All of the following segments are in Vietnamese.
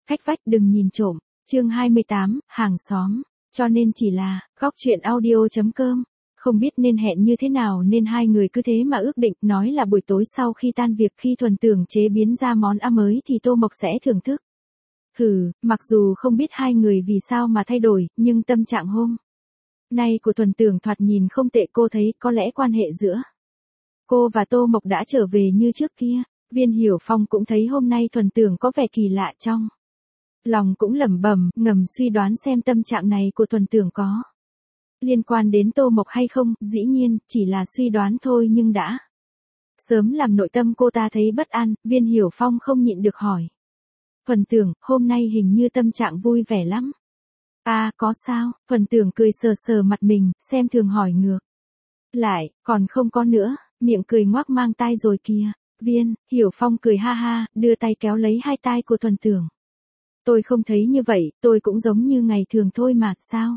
cách vách đừng nhìn trộm. Chương 28, hàng xóm. Cho nên chỉ là, góc chuyện audio.com. Không biết nên hẹn như thế nào nên hai người cứ thế mà ước định, nói là buổi tối sau khi tan việc khi Thuần Tưởng chế biến ra món ăn mới thì Tô Mộc sẽ thưởng thức. Mặc dù không biết hai người vì sao mà thay đổi, nhưng tâm trạng hôm nay của Thuần Tưởng thoạt nhìn không tệ, cô thấy có lẽ quan hệ giữa cô và Tô Mộc đã trở về như trước kia. Viên Hiểu Phong cũng thấy hôm nay Thuần Tưởng có vẻ kỳ lạ trong lòng, cũng lẩm bẩm, ngầm suy đoán xem tâm trạng này của Thuần Tưởng có liên quan đến Tô Mộc hay không. Dĩ nhiên, chỉ là suy đoán thôi nhưng đã sớm làm nội tâm cô ta thấy bất an. Viên Hiểu Phong không nhịn được hỏi. Thuần Tưởng, hôm nay hình như tâm trạng vui vẻ lắm. À, có sao? Thuần Tưởng cười sờ sờ mặt mình, xem thường hỏi ngược lại, còn không có nữa, miệng cười ngoác mang tai rồi kìa. Viên Hiểu Phong cười ha ha, đưa tay kéo lấy hai tai của Thuần Tưởng. Tôi không thấy như vậy, tôi cũng giống như ngày thường thôi mà, sao?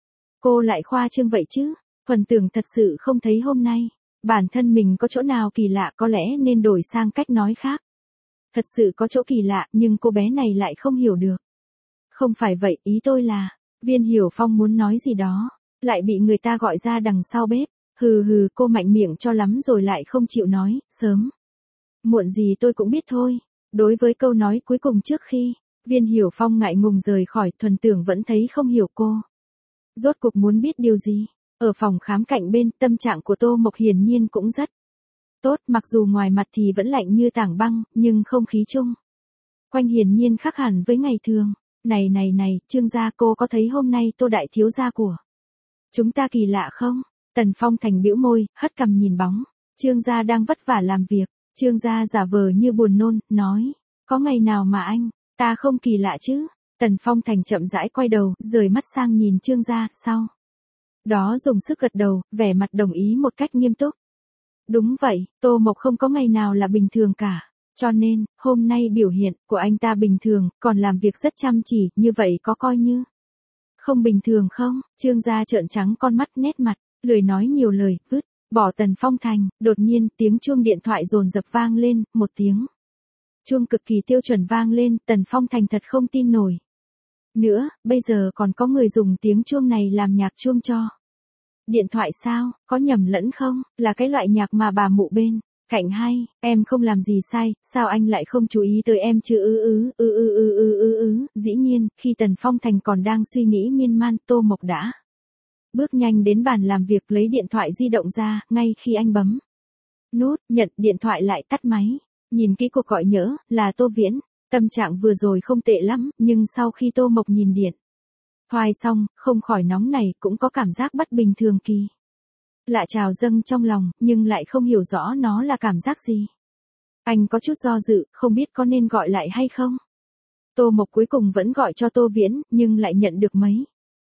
Cô lại khoa trương vậy chứ? Thuần Tưởng thật sự không thấy hôm nay bản thân mình có chỗ nào kỳ lạ, có lẽ nên đổi sang cách nói khác. Thật sự có chỗ kỳ lạ, nhưng cô bé này lại không hiểu được. Không phải vậy, ý tôi là, Viên Hiểu Phong muốn nói gì đó, lại bị người ta gọi ra đằng sau bếp. Cô mạnh miệng cho lắm rồi lại không chịu nói, sớm muộn gì tôi cũng biết thôi. Đối với câu nói cuối cùng trước khi Viên Hiểu Phong ngại ngùng rời khỏi, Thuần Tưởng vẫn thấy không hiểu cô rốt cuộc muốn biết điều gì. Ở phòng khám cạnh bên, tâm trạng của Tô Mộc hiển nhiên cũng rất tốt, mặc dù ngoài mặt thì vẫn lạnh như tảng băng, nhưng không khí chung quanh hiển nhiên khác hẳn với ngày thường. Này, Trương gia, cô có thấy hôm nay Tô đại thiếu gia của chúng ta kỳ lạ không? Tần Phong Thành bĩu môi, hất cằm nhìn bóng Trương gia đang vất vả làm việc. Trương gia giả vờ như buồn nôn, nói, có ngày nào mà anh ta không kỳ lạ chứ? Tần Phong Thành chậm rãi quay đầu, rời mắt sang nhìn Trương gia, sau đó dùng sức gật đầu, vẻ mặt đồng ý một cách nghiêm túc. Đúng vậy, Tô Mộc không có ngày nào là bình thường cả. Cho nên, hôm nay biểu hiện của anh ta bình thường, còn làm việc rất chăm chỉ, như vậy có coi như không bình thường không? Trương gia trợn trắng con mắt, nét mặt lười nói nhiều lời, vứt bỏ Tần Phong Thành. Đột nhiên, tiếng chuông điện thoại dồn dập vang lên, một tiếng chuông cực kỳ tiêu chuẩn vang lên. Tần Phong Thành thật không tin nổi nữa, bây giờ còn có người dùng tiếng chuông này làm nhạc chuông cho điện thoại sao? Có nhầm lẫn không? Là cái loại nhạc mà bà mụ bên cạnh hay? Em không làm gì sai, sao anh lại không chú ý tới em chứ? Dĩ nhiên, khi Tần Phong Thành còn đang suy nghĩ miên man, Tô Mộc đã bước nhanh đến bàn làm việc, lấy điện thoại di động ra. Ngay khi anh bấm nút nhận, điện thoại lại tắt máy. Nhìn kỹ cuộc gọi nhỡ, là Tô Viễn. Tâm trạng vừa rồi không tệ lắm, nhưng sau khi Tô Mộc nhìn điện thoại xong, không khỏi nóng này, cũng có cảm giác bất bình thường kỳ lạ trào dâng trong lòng, nhưng lại không hiểu rõ nó là cảm giác gì. Anh có chút do dự, không biết có nên gọi lại hay không. Tô Mộc cuối cùng vẫn gọi cho Tô Viễn, nhưng lại nhận được mấy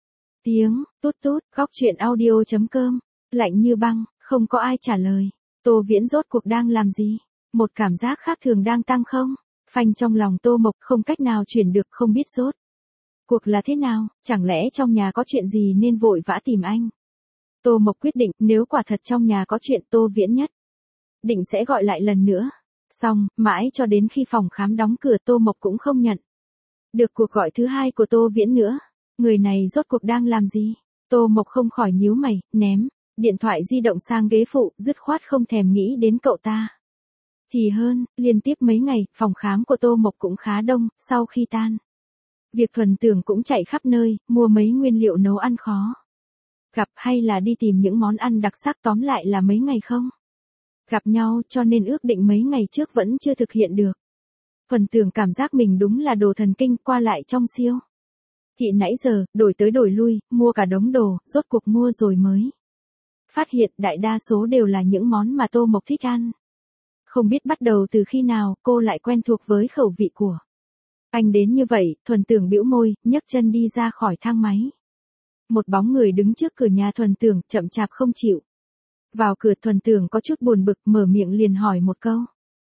tiếng tút tút. Góc chuyện audio.com. Lạnh như băng, không có ai trả lời. Tô Viễn rốt cuộc đang làm gì? Một cảm giác khác thường đang tăng không phanh trong lòng Tô Mộc, không cách nào chuyển được, không biết rốt cuộc là thế nào. Chẳng lẽ trong nhà có chuyện gì nên vội vã tìm anh? Tô Mộc quyết định, nếu quả thật trong nhà có chuyện, Tô Viễn nhất định sẽ gọi lại lần nữa. Xong, mãi cho đến khi phòng khám đóng cửa, Tô Mộc cũng không nhận được cuộc gọi thứ hai của Tô Viễn nữa. Người này rốt cuộc đang làm gì? Tô Mộc không khỏi nhíu mày, ném điện thoại di động sang ghế phụ, dứt khoát không thèm nghĩ đến cậu ta thì hơn. Liên tiếp mấy ngày, phòng khám của Tô Mộc cũng khá đông. Sau khi tan việc, Thuần Tưởng cũng chạy khắp nơi, mua mấy nguyên liệu nấu ăn khó gặp, hay là đi tìm những món ăn đặc sắc, tóm lại là mấy ngày không gặp nhau, cho nên ước định mấy ngày trước vẫn chưa thực hiện được. Thuần Tưởng cảm giác mình đúng là đồ thần kinh, qua lại trong siêu thị nãy giờ, đổi tới đổi lui, mua cả đống đồ, rốt cuộc mua rồi mới phát hiện đại đa số đều là những món mà Tô Mộc thích ăn. Không biết bắt đầu từ khi nào, cô lại quen thuộc với khẩu vị của anh đến như vậy. Thuần Tưởng bĩu môi, nhấc chân đi ra khỏi thang máy. Một bóng người đứng trước cửa nhà Thuần Tưởng, chậm chạp không chịu vào cửa. Thuần Tưởng có chút buồn bực, mở miệng liền hỏi một câu.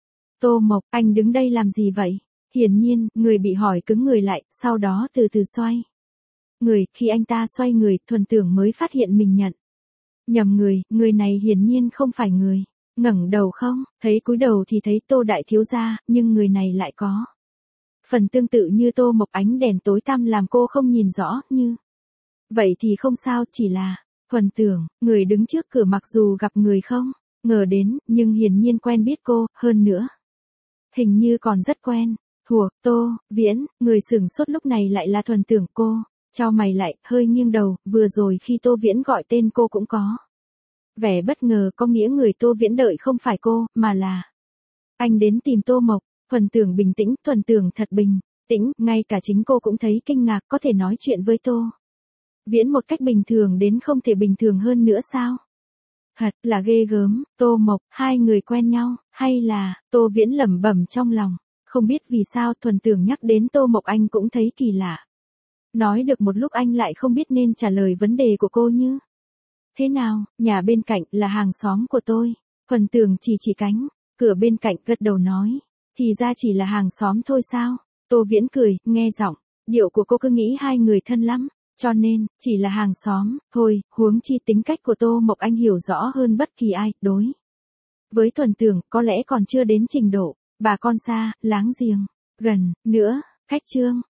Tô Mộc, anh đứng đây làm gì vậy? Hiển nhiên, người bị hỏi cứng người lại, sau đó từ từ xoay người. Khi anh ta xoay người, Thuần Tưởng mới phát hiện mình nhận nhầm người. Người này hiển nhiên không phải người ngẩng đầu không, thấy cúi đầu thì thấy Tô đại thiếu gia, nhưng người này lại có Phần tương tự như Tô Mộc ánh đèn tối tăm làm cô không nhìn rõ như. Vậy thì không sao, chỉ là, Thuần Tưởng, người đứng trước cửa mặc dù gặp người không ngờ đến, nhưng hiển nhiên quen biết cô, hơn nữa. Hình như còn rất quen, thuộc, Tô, Viễn, người sửng sốt lúc này lại là Thuần Tưởng cô. Chau mày lại, hơi nghiêng đầu, vừa rồi khi Tô Viễn gọi tên cô cũng có. Vẻ bất ngờ có nghĩa người Tô Viễn đợi không phải cô, mà là. Anh đến tìm Tô Mộc, Thuần Tưởng bình tĩnh, Thuần Tưởng thật bình tĩnh, ngay cả chính cô cũng thấy kinh ngạc có thể nói chuyện với Tô Viễn một cách bình thường đến không thể bình thường hơn nữa sao? Thật là ghê gớm, Tô Mộc, hai người quen nhau, hay là, Tô Viễn lẩm bẩm trong lòng, không biết vì sao Thuần Tưởng nhắc đến Tô Mộc anh cũng thấy kỳ lạ. Nói được một lúc anh lại không biết nên trả lời vấn đề của cô như. Thế nào, nhà bên cạnh là hàng xóm của tôi. Thuần Tưởng chỉ cánh cửa bên cạnh gật đầu nói. Thì ra chỉ là hàng xóm thôi sao? Tô Viễn cười, nghe giọng điệu của cô cứ nghĩ hai người thân lắm. Cho nên, chỉ là hàng xóm, thôi, huống chi tính cách của Tô Mộc anh hiểu rõ hơn bất kỳ ai, đối. Với Thuần Tưởng, có lẽ còn chưa đến trình độ, bà con xa, láng giềng, gần, nữa, khách trương.